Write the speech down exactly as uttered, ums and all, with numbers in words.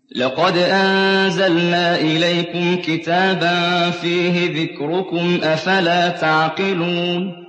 لَقَدْ أَنزَلْنَا إِلَيْكُمْ كِتَابًا فِيهِ ذِكْرُكُمْ ۖ أَفَلَا تَعْقِلُونَ